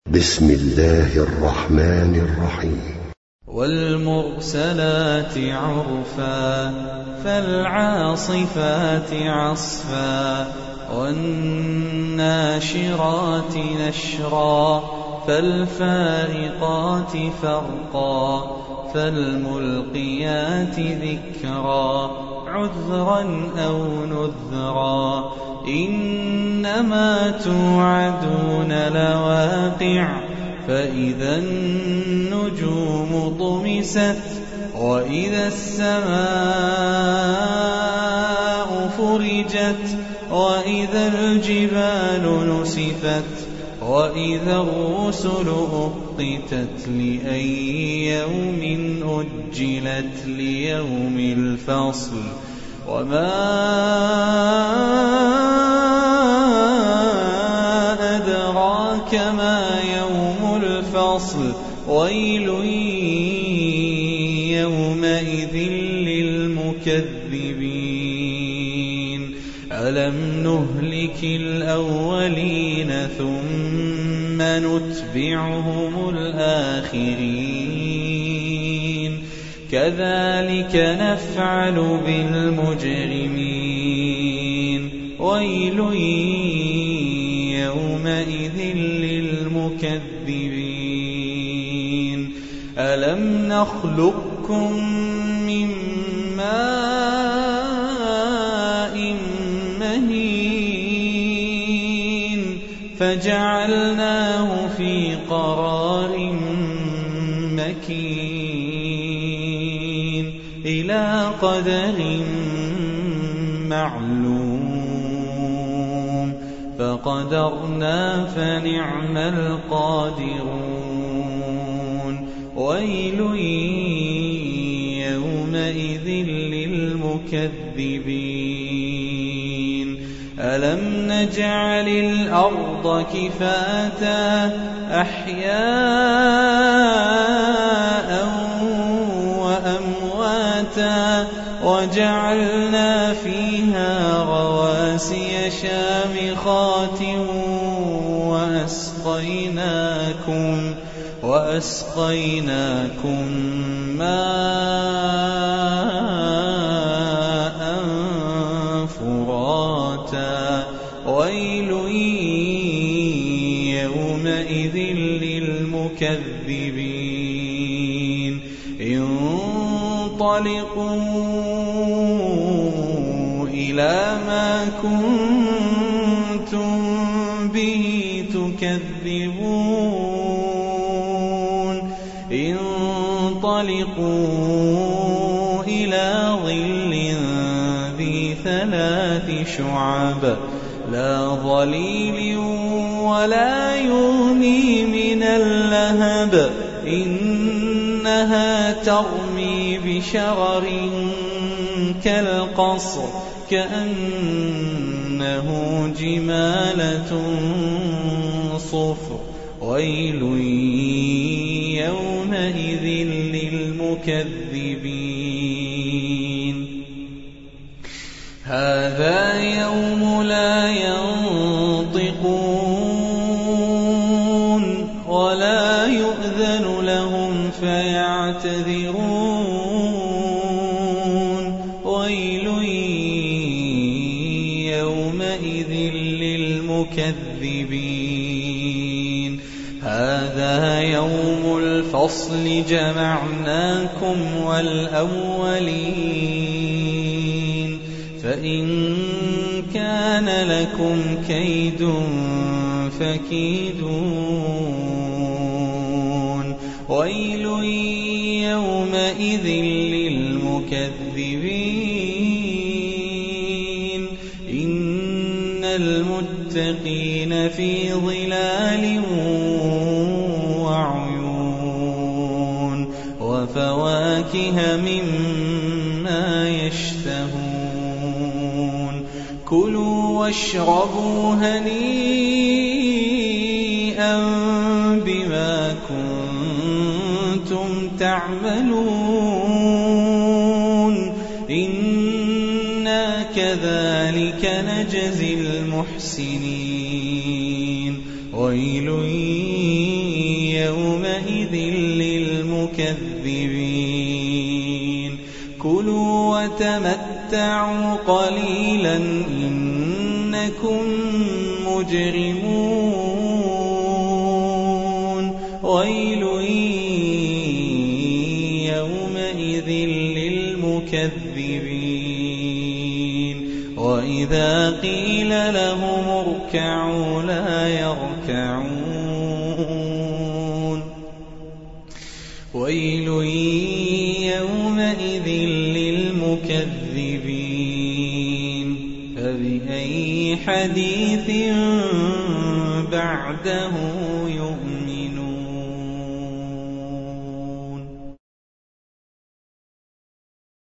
بسم الله الرحمن الرحيم. والمرسلات عرفا فالعاصفات عصفا والناشرات نشرا فالفارقات فرقا فالملقيات ذكرا عذرا أو نذرا إنما توعدون لواقع فإذا النجوم طمست وإذا السماء فرجت وإذا الجبال نسفت وإذا الرسل أقتت لأي يوم أجلت ليوم الفصل وما أدراك ما يوم الفصل ويل يومئذ للمكذبين ألم نهلك الأولين ثم نتبعهم الآخرين كذلك نفعل بالمجرمين ويل يومئذ للمكذبين ألم نخلقكم من ماء مهين فجعلناه في قرار مكين إلى قدر معلوم فقدرنا فنعم القادرون ويل يومئذ للمكذبين ألم نجعل الأرض كفاتا أحياء وأمواتا وجعلنا فيها رواسي شامخات وأسقيناكم ماء فراتا ويل يومئذ للمكذبين انطلقوا إلى ما كنتم به تكذبون انطلقوا إلى ظل ذي 3 شعب لا ظليل ولا يغني من اللهب إنها ترمي بشرر كالقصر كأنه جمالة صفر ويل يومئذ للمكذبين هذا يوم لا ينطقون ولا يؤذن لهم فيعتذرون ويل يومئذ للمكذبين هذا يوم الفصل جمعناكم والأولين فإن كان لكم كيد فكيدون ويل يومئذ للمكذبين إن المتقين في ظلال وعيون وفواكه مما يشتهون كلوا واشربوا هنيئا بما كنتم تعملون إنا كذلك نجزي المحسنين ويل للمكذبين كلوا وتمتعوا قليلا إنكم مجرمون ويل يومئذ للمكذبين وإذا قيل لهم اركعوا لا يركعون ويل يومئذ للمكذبين فبأي حديث بعده يؤمنون